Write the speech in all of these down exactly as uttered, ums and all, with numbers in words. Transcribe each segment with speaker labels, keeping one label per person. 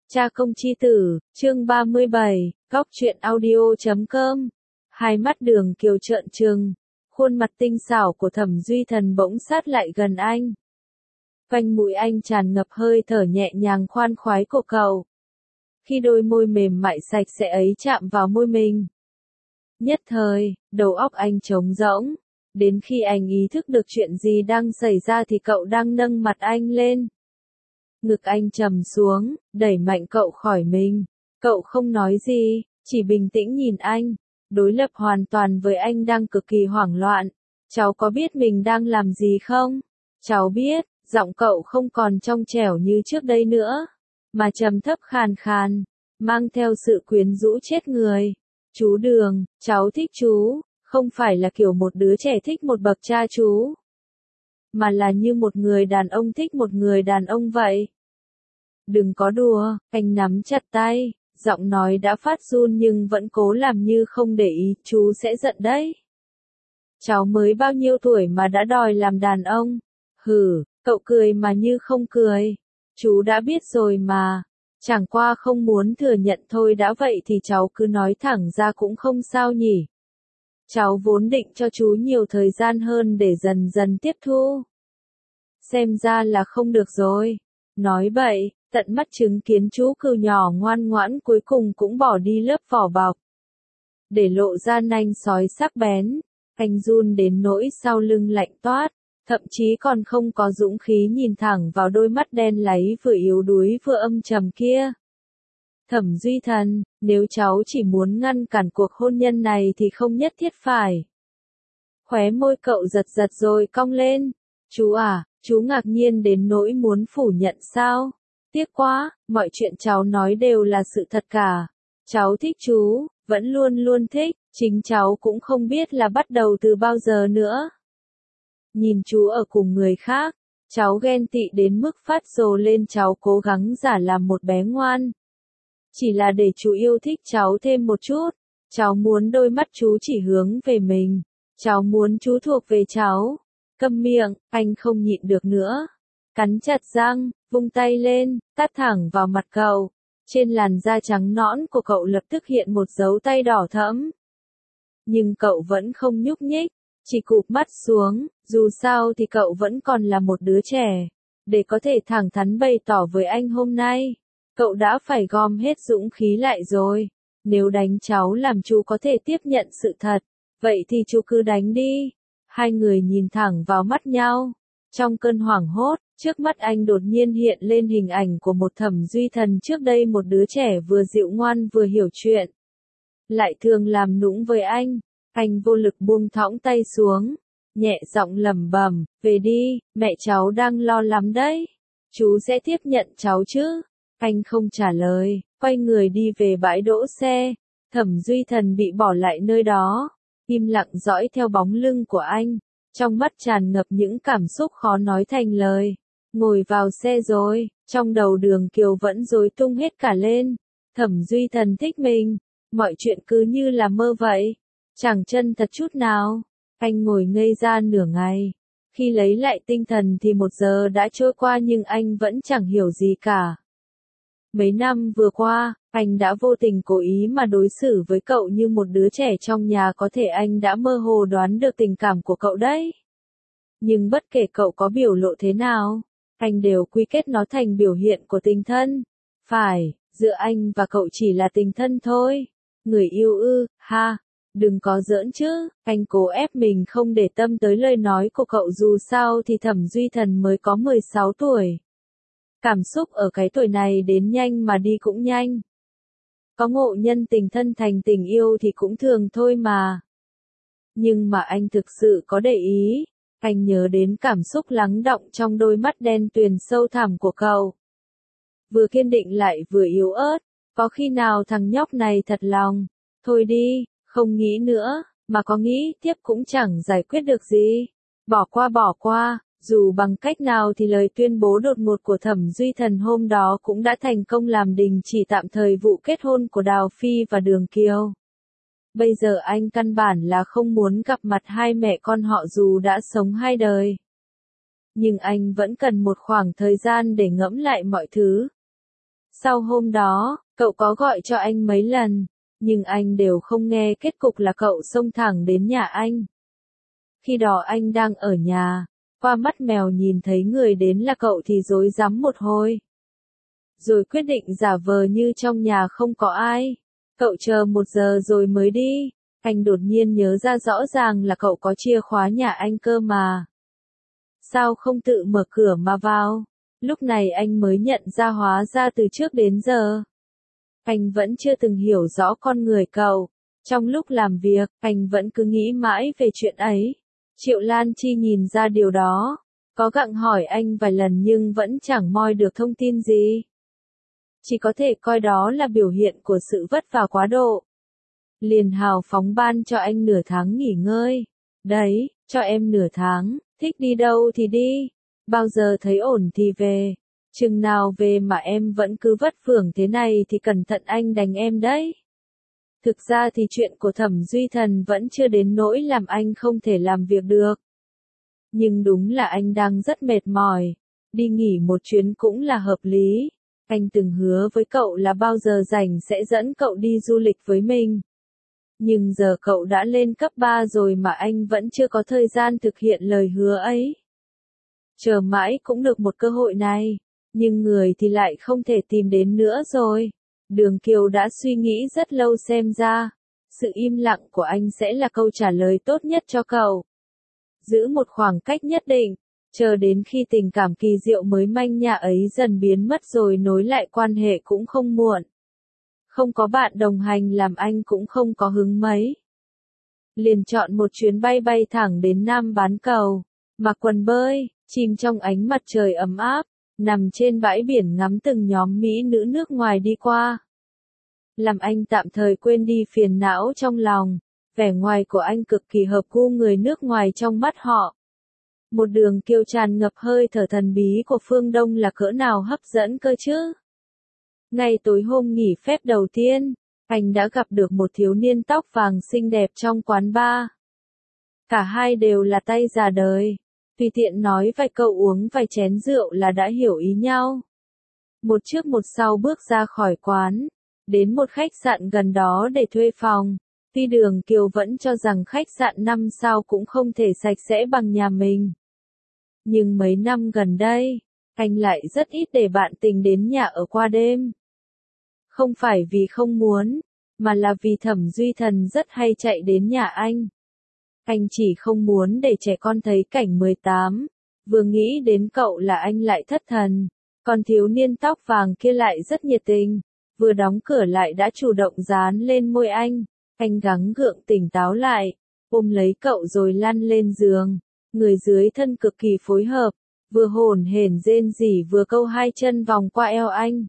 Speaker 1: Cha công chi tử, chương ba mươi bảy, góc truyện audio chấm com. Hai mắt Đường Kiều trợn trừng, khuôn mặt tinh xảo của Thẩm Duy Thần bỗng sát lại gần anh. Quanh mũi anh tràn ngập hơi thở nhẹ nhàng khoan khoái của cậu. Khi đôi môi mềm mại sạch sẽ ấy chạm vào môi mình. Nhất thời, đầu óc anh trống rỗng. Đến khi anh ý thức được chuyện gì đang xảy ra thì cậu đang nâng mặt anh lên. Ngực anh trầm xuống, đẩy mạnh cậu khỏi mình. Cậu không nói gì, chỉ bình tĩnh nhìn anh. Đối lập hoàn toàn với anh đang cực kỳ hoảng loạn. Cháu có biết mình đang làm gì không? Cháu biết, giọng cậu không còn trong trẻo như trước đây nữa. Mà trầm thấp khàn khàn, mang theo sự quyến rũ chết người. Chú Đường, cháu thích chú, không phải là kiểu một đứa trẻ thích một bậc cha chú. Mà là như một người đàn ông thích một người đàn ông vậy. Đừng có đùa, anh nắm chặt tay, giọng nói đã phát run nhưng vẫn cố làm như không để ý, chú sẽ giận đấy. Cháu mới bao nhiêu tuổi mà đã đòi làm đàn ông? Hừ, cậu cười mà như không cười. Chú đã biết rồi mà, chẳng qua không muốn thừa nhận thôi, đã vậy thì cháu cứ nói thẳng ra cũng không sao nhỉ. Cháu vốn định cho chú nhiều thời gian hơn để dần dần tiếp thu. Xem ra là không được rồi. Nói bậy, tận mắt chứng kiến chú cừu nhỏ ngoan ngoãn cuối cùng cũng bỏ đi lớp vỏ bọc. Để lộ ra nanh sói sắc bén, anh run đến nỗi sau lưng lạnh toát, thậm chí còn không có dũng khí nhìn thẳng vào đôi mắt đen láy vừa yếu đuối vừa âm trầm kia. Thẩm Duy Thần, nếu cháu chỉ muốn ngăn cản cuộc hôn nhân này thì không nhất thiết phải. Khóe môi cậu giật giật rồi cong lên. Chú à, chú ngạc nhiên đến nỗi muốn phủ nhận sao? Tiếc quá, mọi chuyện cháu nói đều là sự thật cả. Cháu thích chú, vẫn luôn luôn thích, chính cháu cũng không biết là bắt đầu từ bao giờ nữa. Nhìn chú ở cùng người khác, cháu ghen tị đến mức phát rồ lên, cháu cố gắng giả làm một bé ngoan. Chỉ là để chú yêu thích cháu thêm một chút, cháu muốn đôi mắt chú chỉ hướng về mình, cháu muốn chú thuộc về cháu. Câm miệng, anh không nhịn được nữa. Cắn chặt răng, vung tay lên, tát thẳng vào mặt cậu. Trên làn da trắng nõn của cậu lập tức hiện một dấu tay đỏ thẫm. Nhưng cậu vẫn không nhúc nhích, chỉ cụp mắt xuống, dù sao thì cậu vẫn còn là một đứa trẻ. Để có thể thẳng thắn bày tỏ với anh hôm nay, cậu đã phải gom hết dũng khí lại rồi. Nếu đánh cháu làm chú có thể tiếp nhận sự thật, vậy thì chú cứ đánh đi. Hai người nhìn thẳng vào mắt nhau. Trong cơn hoảng hốt, trước mắt anh đột nhiên hiện lên hình ảnh của một Thẩm Duy Thần trước đây, một đứa trẻ vừa dịu ngoan vừa hiểu chuyện. Lại thường làm nũng với anh. Anh vô lực buông thõng tay xuống, nhẹ giọng lẩm bẩm, về đi, mẹ cháu đang lo lắm đấy. Chú sẽ tiếp nhận cháu chứ? Anh không trả lời, quay người đi về bãi đỗ xe. Thẩm Duy Thần bị bỏ lại nơi đó, im lặng dõi theo bóng lưng của anh, trong mắt tràn ngập những cảm xúc khó nói thành lời. Ngồi vào xe rồi, trong đầu Đường Kiều vẫn rối tung hết cả lên. Thẩm Duy Thần thích mình, mọi chuyện cứ như là mơ vậy, chẳng chân thật chút nào. Anh ngồi ngây ra nửa ngày, khi lấy lại tinh thần thì một giờ đã trôi qua nhưng anh vẫn chẳng hiểu gì cả. Mấy năm vừa qua, anh đã vô tình cố ý mà đối xử với cậu như một đứa trẻ trong nhà, có thể anh đã mơ hồ đoán được tình cảm của cậu đấy. Nhưng bất kể cậu có biểu lộ thế nào, anh đều quy kết nó thành biểu hiện của tình thân. Phải, giữa anh và cậu chỉ là tình thân thôi. Người yêu ư, ha, đừng có giỡn chứ. Anh cố ép mình không để tâm tới lời nói của cậu, dù sao thì Thẩm Duy Thần mới có mười sáu tuổi. Cảm xúc ở cái tuổi này đến nhanh mà đi cũng nhanh. Có ngộ nhân tình thân thành tình yêu thì cũng thường thôi mà. Nhưng mà anh thực sự có để ý. Anh nhớ đến cảm xúc lắng đọng trong đôi mắt đen tuyền sâu thẳm của cậu. Vừa kiên định lại vừa yếu ớt. Có khi nào thằng nhóc này thật lòng? Thôi đi, không nghĩ nữa, mà có nghĩ tiếp cũng chẳng giải quyết được gì. Bỏ qua bỏ qua. Dù bằng cách nào thì lời tuyên bố đột ngột của Thẩm Duy Thần hôm đó cũng đã thành công làm đình chỉ tạm thời vụ kết hôn của Đào Phi và Đường Kiều. Bây giờ anh căn bản là không muốn gặp mặt hai mẹ con họ dù đã sống hai đời. Nhưng anh vẫn cần một khoảng thời gian để ngẫm lại mọi thứ. Sau hôm đó, cậu có gọi cho anh mấy lần, nhưng anh đều không nghe, kết cục là cậu xông thẳng đến nhà anh. Khi đó anh đang ở nhà, qua mắt mèo nhìn thấy người đến là cậu thì rối rắm một hồi. Rồi quyết định giả vờ như trong nhà không có ai. Cậu chờ một giờ rồi mới đi. Anh đột nhiên nhớ ra rõ ràng là cậu có chìa khóa nhà anh cơ mà. Sao không tự mở cửa mà vào? Lúc này anh mới nhận ra hóa ra từ trước đến giờ. Anh vẫn chưa từng hiểu rõ con người cậu. Trong lúc làm việc, anh vẫn cứ nghĩ mãi về chuyện ấy. Triệu Lan Chi nhìn ra điều đó. Có gặng hỏi anh vài lần nhưng vẫn chẳng moi được thông tin gì. Chỉ có thể coi đó là biểu hiện của sự vất vả quá độ. Liền hào phóng ban cho anh nửa tháng nghỉ ngơi. Đấy, cho em nửa tháng, thích đi đâu thì đi. Bao giờ thấy ổn thì về. Chừng nào về mà em vẫn cứ vất vưởng thế này thì cẩn thận anh đánh em đấy. Thực ra thì chuyện của Thẩm Duy Thần vẫn chưa đến nỗi làm anh không thể làm việc được. Nhưng đúng là anh đang rất mệt mỏi. Đi nghỉ một chuyến cũng là hợp lý. Anh từng hứa với cậu là bao giờ rảnh sẽ dẫn cậu đi du lịch với mình. Nhưng giờ cậu đã lên cấp ba rồi mà anh vẫn chưa có thời gian thực hiện lời hứa ấy. Chờ mãi cũng được một cơ hội này, nhưng người thì lại không thể tìm đến nữa rồi. Đường Kiều đã suy nghĩ rất lâu xem ra, sự im lặng của anh sẽ là câu trả lời tốt nhất cho cậu. Giữ một khoảng cách nhất định, chờ đến khi tình cảm kỳ diệu mới manh nha ấy dần biến mất rồi nối lại quan hệ cũng không muộn. Không có bạn đồng hành làm anh cũng không có hứng mấy. Liền chọn một chuyến bay bay thẳng đến Nam Bán Cầu, mặc quần bơi, chìm trong ánh mặt trời ấm áp, nằm trên bãi biển ngắm từng nhóm mỹ nữ nước ngoài đi qua. Làm anh tạm thời quên đi phiền não trong lòng, vẻ ngoài của anh cực kỳ hợp gu người nước ngoài trong mắt họ. Một Đường Kiều tràn ngập hơi thở thần bí của phương Đông là cỡ nào hấp dẫn cơ chứ. Ngay tối hôm nghỉ phép đầu tiên, anh đã gặp được một thiếu niên tóc vàng xinh đẹp trong quán bar. Cả hai đều là tay già đời, tùy tiện nói vài câu uống vài chén rượu là đã hiểu ý nhau. Một trước một sau bước ra khỏi quán, đến một khách sạn gần đó để thuê phòng. Tuy Đường Kiều vẫn cho rằng khách sạn năm sao cũng không thể sạch sẽ bằng nhà mình. Nhưng mấy năm gần đây, anh lại rất ít để bạn tình đến nhà ở qua đêm. Không phải vì không muốn, mà là vì Thẩm Duy Thần rất hay chạy đến nhà anh. Anh chỉ không muốn để trẻ con thấy cảnh mười tám, vừa nghĩ đến cậu là anh lại thất thần. Còn thiếu niên tóc vàng kia lại rất nhiệt tình, vừa đóng cửa lại đã chủ động dán lên môi anh. Anh gắng gượng tỉnh táo lại, ôm lấy cậu rồi lăn lên giường. Người dưới thân cực kỳ phối hợp, vừa hổn hển rên rỉ vừa câu hai chân vòng qua eo anh.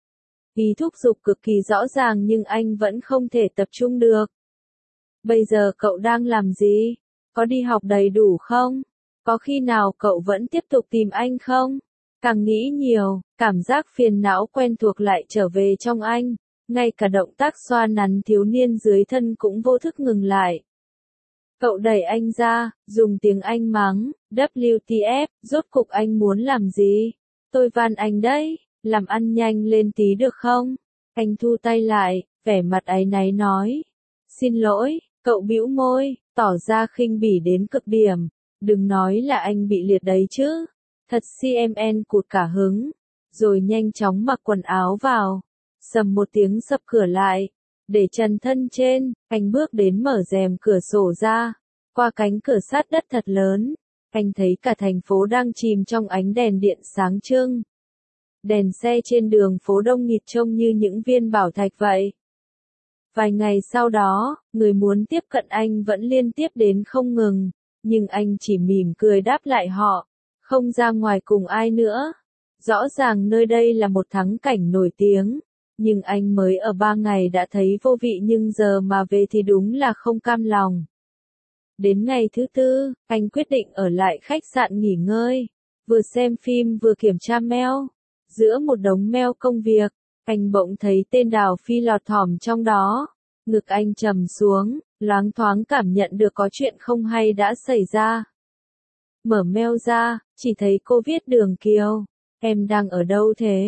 Speaker 1: Ý thúc giục cực kỳ rõ ràng nhưng anh vẫn không thể tập trung được. Bây giờ cậu đang làm gì? Có đi học đầy đủ không? Có khi nào cậu vẫn tiếp tục tìm anh không? Càng nghĩ nhiều, cảm giác phiền não quen thuộc lại trở về trong anh. Ngay cả động tác xoa nắn thiếu niên dưới thân cũng vô thức ngừng lại. Cậu đẩy anh ra, dùng tiếng Anh mắng, W T F, rốt cục anh muốn làm gì? Tôi van anh đấy, làm ăn nhanh lên tí được không? Anh thu tay lại, vẻ mặt áy náy nói. Xin lỗi, cậu bĩu môi, tỏ ra khinh bỉ đến cực điểm. Đừng nói là anh bị liệt đấy chứ. Thật xê em en cụt cả hứng. Rồi nhanh chóng mặc quần áo vào. Sầm một tiếng sập cửa lại. Để trần thân trên, anh bước đến mở rèm cửa sổ ra. Qua cánh cửa sát đất thật lớn, anh thấy cả thành phố đang chìm trong ánh đèn điện sáng trưng. Đèn xe trên đường phố đông nghịt trông như những viên bảo thạch vậy. Vài ngày sau đó, người muốn tiếp cận anh vẫn liên tiếp đến không ngừng, nhưng anh chỉ mỉm cười đáp lại họ, không ra ngoài cùng ai nữa. Rõ ràng nơi đây là một thắng cảnh nổi tiếng. Nhưng anh mới ở ba ngày đã thấy vô vị nhưng giờ mà về thì đúng là không cam lòng. Đến ngày thứ tư, anh quyết định ở lại khách sạn nghỉ ngơi. Vừa xem phim vừa kiểm tra mail. Giữa một đống mail công việc, anh bỗng thấy tên Đào Phi lọt thỏm trong đó. Ngực anh trầm xuống, loáng thoáng cảm nhận được có chuyện không hay đã xảy ra. Mở mail ra, chỉ thấy cô viết Đường Kiều. Em đang ở đâu thế?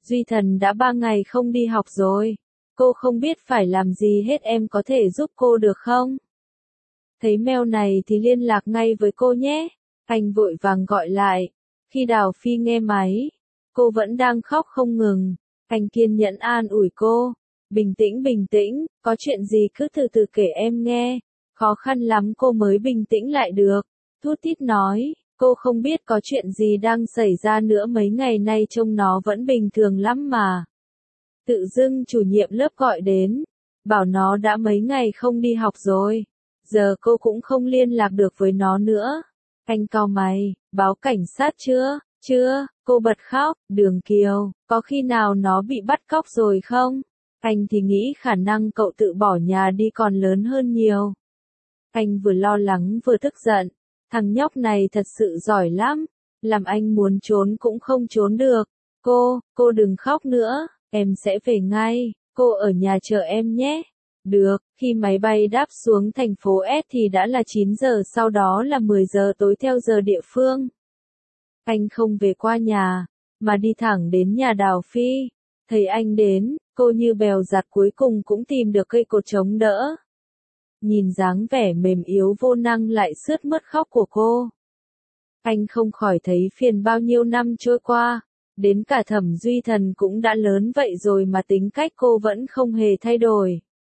Speaker 1: Duy Thần đã ba ngày không đi học rồi. Cô không biết phải làm gì hết, em có thể giúp cô được không? Thấy mail này thì liên lạc ngay với cô nhé. Anh vội vàng gọi lại. Khi Đào Phi nghe máy, cô vẫn đang khóc không ngừng. Anh kiên nhẫn an ủi cô. Bình tĩnh bình tĩnh, có chuyện gì cứ từ từ kể em nghe. Khó khăn lắm cô mới bình tĩnh lại được. Thút thít nói, cô không biết có chuyện gì đang xảy ra nữa, mấy ngày nay trông nó vẫn bình thường lắm mà. Tự dưng chủ nhiệm lớp gọi đến, bảo nó đã mấy ngày không đi học rồi. Giờ cô cũng không liên lạc được với nó nữa. Anh cau mày, báo cảnh sát chưa? Chưa, cô bật khóc. Đường Kiều, có khi nào nó bị bắt cóc rồi không? Anh thì nghĩ khả năng cậu tự bỏ nhà đi còn lớn hơn nhiều. Anh vừa lo lắng vừa tức giận. Thằng nhóc này thật sự giỏi lắm. Làm anh muốn trốn cũng không trốn được. Cô, cô đừng khóc nữa. Em sẽ về ngay. Cô ở nhà chờ em nhé. Được, khi máy bay đáp xuống thành phố S thì đã là chín giờ, sau đó là mười giờ tối theo giờ địa phương. Anh không về qua nhà, mà đi thẳng đến nhà Đào Phi. Thấy anh đến, cô như bèo giặt cuối cùng cũng tìm được cây cột chống đỡ. Nhìn dáng vẻ mềm yếu vô năng lại sướt mướt khóc của cô. Anh không khỏi thấy phiền, bao nhiêu năm trôi qua. Đến cả Thẩm Duy Thần cũng đã lớn vậy rồi mà tính cách cô vẫn không hề thay đổi.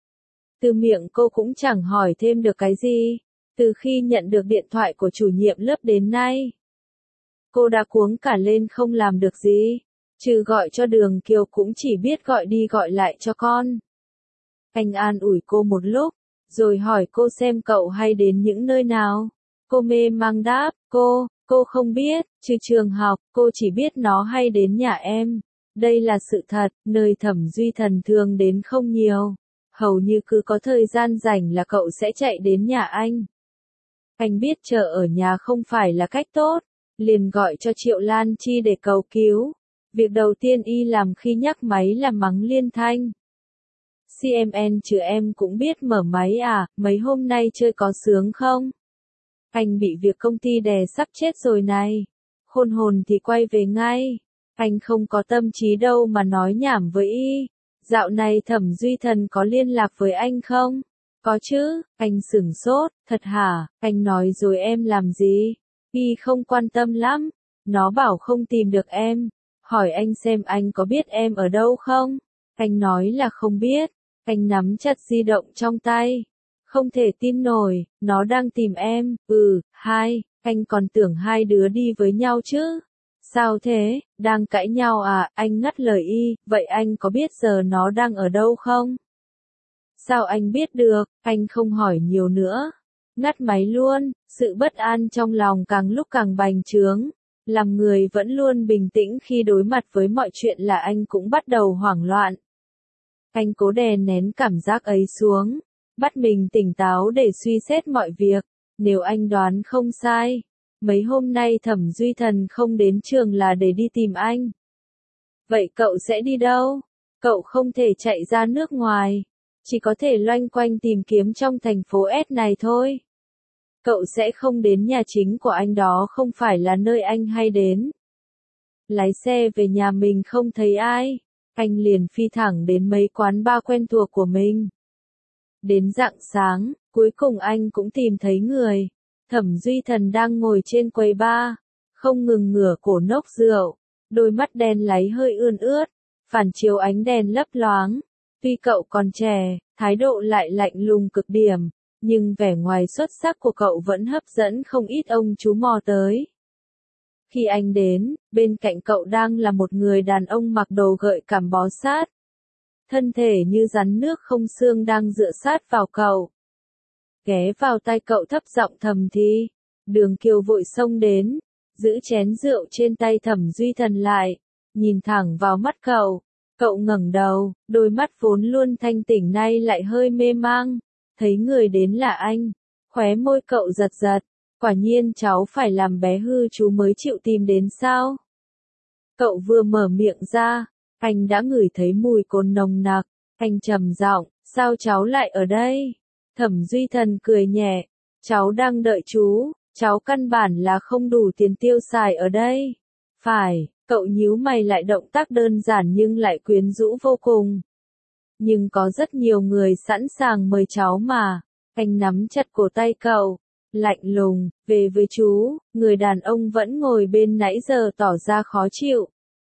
Speaker 1: Từ miệng cô cũng chẳng hỏi thêm được cái gì. Từ khi nhận được điện thoại của chủ nhiệm lớp đến nay, cô đã cuống cả lên không làm được gì. Trừ gọi cho Đường Kiều cũng chỉ biết gọi đi gọi lại cho con. Anh an ủi cô một lúc, rồi hỏi cô xem cậu hay đến những nơi nào. Cô mê mang đáp, cô, cô không biết, trừ trường học, cô chỉ biết nó hay đến nhà em. Đây là sự thật, nơi Thẩm Duy Thần thường đến không nhiều. Hầu như cứ có thời gian rảnh là cậu sẽ chạy đến nhà anh. Anh biết chờ ở nhà không phải là cách tốt, liền gọi cho Triệu Lan Chi để cầu cứu. Việc đầu tiên y làm khi nhắc máy là mắng Liên Thanh. xê em en chứ em cũng biết mở máy à, mấy hôm nay chơi có sướng không? Anh bị việc công ty đè sắp chết rồi này. Khôn hồn thì quay về ngay. Anh không có tâm trí đâu mà nói nhảm với y. Dạo này Thẩm Duy Thần có liên lạc với anh không? Có chứ, anh sửng sốt, thật hả, anh nói rồi em làm gì? Y không quan tâm lắm, nó bảo không tìm được em, hỏi anh xem anh có biết em ở đâu không? Anh nói là không biết, anh nắm chặt di động trong tay. Không thể tin nổi, nó đang tìm em, ừ, hai, anh còn tưởng hai đứa đi với nhau chứ. Sao thế, đang cãi nhau à, anh ngắt lời y, vậy anh có biết giờ nó đang ở đâu không? Sao anh biết được, anh không hỏi nhiều nữa. Ngắt máy luôn, sự bất an trong lòng càng lúc càng bành trướng. Làm người vẫn luôn bình tĩnh khi đối mặt với mọi chuyện là anh cũng bắt đầu hoảng loạn. Anh cố đè nén cảm giác ấy xuống, bắt mình tỉnh táo để suy xét mọi việc. Nếu anh đoán không sai, mấy hôm nay Thẩm Duy Thần không đến trường là để đi tìm anh. Vậy cậu sẽ đi đâu? Cậu không thể chạy ra nước ngoài, chỉ có thể loanh quanh tìm kiếm trong thành phố S này thôi. Cậu sẽ không đến nhà chính của anh, đó không phải là nơi anh hay đến. Lái xe về nhà mình không thấy ai, anh liền phi thẳng đến mấy quán bar quen thuộc của mình. Đến rạng sáng, cuối cùng anh cũng tìm thấy người. Thẩm Duy Thần đang ngồi trên quầy bar, không ngừng ngửa cổ nốc rượu, đôi mắt đen láy hơi ươn ướt, phản chiếu ánh đèn lấp loáng. Tuy cậu còn trẻ, thái độ lại lạnh lùng cực điểm, nhưng vẻ ngoài xuất sắc của cậu vẫn hấp dẫn không ít ông chú mò tới. Khi anh đến, bên cạnh cậu đang là một người đàn ông mặc đồ gợi cảm bó sát. Thân thể như rắn nước không xương đang dựa sát vào cậu. Ghé vào tai cậu thấp giọng thầm thì. Đường Kiều vội xông đến, giữ chén rượu trên tay Thẩm Duy Thần lại, nhìn thẳng vào mắt cậu. Cậu ngẩng đầu, đôi mắt vốn luôn thanh tỉnh nay lại hơi mê mang. Thấy người đến là anh, khóe môi cậu giật giật. Quả nhiên cháu phải làm bé hư chú mới chịu tìm đến sao? Cậu vừa mở miệng ra, anh đã ngửi thấy mùi cồn nồng nặc. Anh trầm giọng, sao cháu lại ở đây? Thẩm Duy Thần cười nhẹ, cháu đang đợi chú, cháu căn bản là không đủ tiền tiêu xài ở đây. Phải, Cậu nhíu mày lại, động tác đơn giản nhưng lại quyến rũ vô cùng. Nhưng có rất nhiều người sẵn sàng mời cháu mà. Anh nắm chặt cổ tay cậu, lạnh lùng, về với chú. Người đàn ông vẫn ngồi bên nãy giờ tỏ ra khó chịu.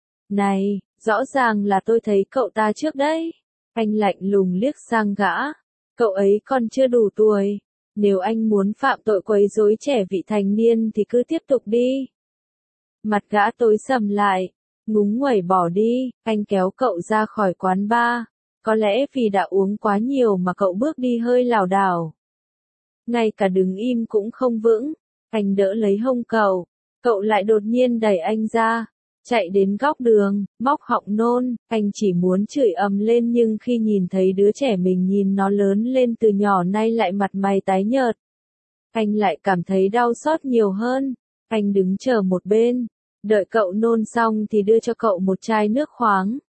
Speaker 1: Này, rõ ràng là tôi thấy cậu ta trước đấy. Anh lạnh lùng liếc sang gã. Cậu ấy còn chưa đủ tuổi. Nếu anh muốn phạm tội quấy rối trẻ vị thành niên thì cứ tiếp tục đi. Mặt gã tối sầm lại, ngúng nguẩy bỏ đi. Anh kéo cậu ra khỏi quán bar. Có lẽ vì đã uống quá nhiều mà cậu bước đi hơi lảo đảo. Ngay cả đứng im cũng không vững. Anh đỡ lấy hông cậu. Cậu lại đột nhiên đẩy anh ra. Chạy đến góc đường, móc họng nôn. Anh chỉ muốn chửi ầm lên nhưng khi nhìn thấy đứa trẻ mình nhìn nó lớn lên từ nhỏ nay lại mặt mày tái nhợt. Anh lại cảm thấy đau xót nhiều hơn. Anh đứng chờ một bên. Đợi cậu nôn xong thì đưa cho cậu một chai nước khoáng.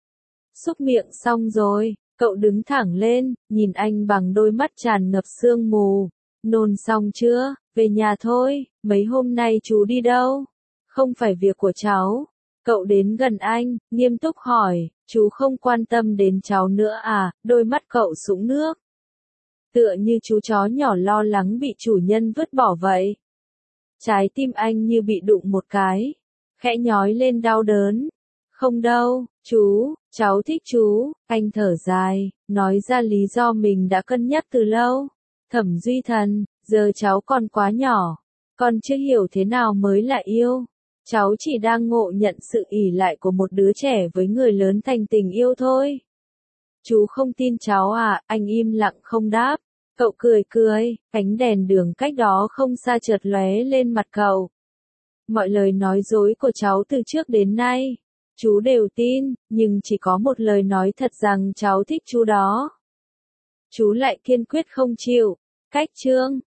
Speaker 1: Xúc miệng xong rồi, cậu đứng thẳng lên, nhìn anh bằng đôi mắt tràn ngập sương mù. Nôn xong chưa? Về nhà thôi, mấy hôm nay chú đi đâu? Không phải việc của cháu. Cậu đến gần anh, nghiêm túc hỏi, chú không quan tâm đến cháu nữa à? Đôi mắt cậu sũng nước. Tựa như chú chó nhỏ lo lắng bị chủ nhân vứt bỏ vậy. Trái tim anh như bị đụng một cái, khẽ nhói lên đau đớn. Không đâu, chú, cháu thích chú. Anh thở dài, nói ra lý do mình đã cân nhắc từ lâu. Thẩm Duy Thần, giờ cháu còn quá nhỏ, con chưa hiểu thế nào mới là yêu. Cháu chỉ đang ngộ nhận sự ỷ lại của một đứa trẻ với người lớn thành tình yêu thôi. Chú không tin cháu à? Anh im lặng không đáp. Cậu cười cười, ánh đèn đường cách đó không xa chợt lóe lên mặt cậu. Mọi lời nói dối của cháu từ trước đến nay, chú đều tin, nhưng chỉ có một lời nói thật rằng cháu thích chú đó. Chú lại kiên quyết không chịu. Cách chương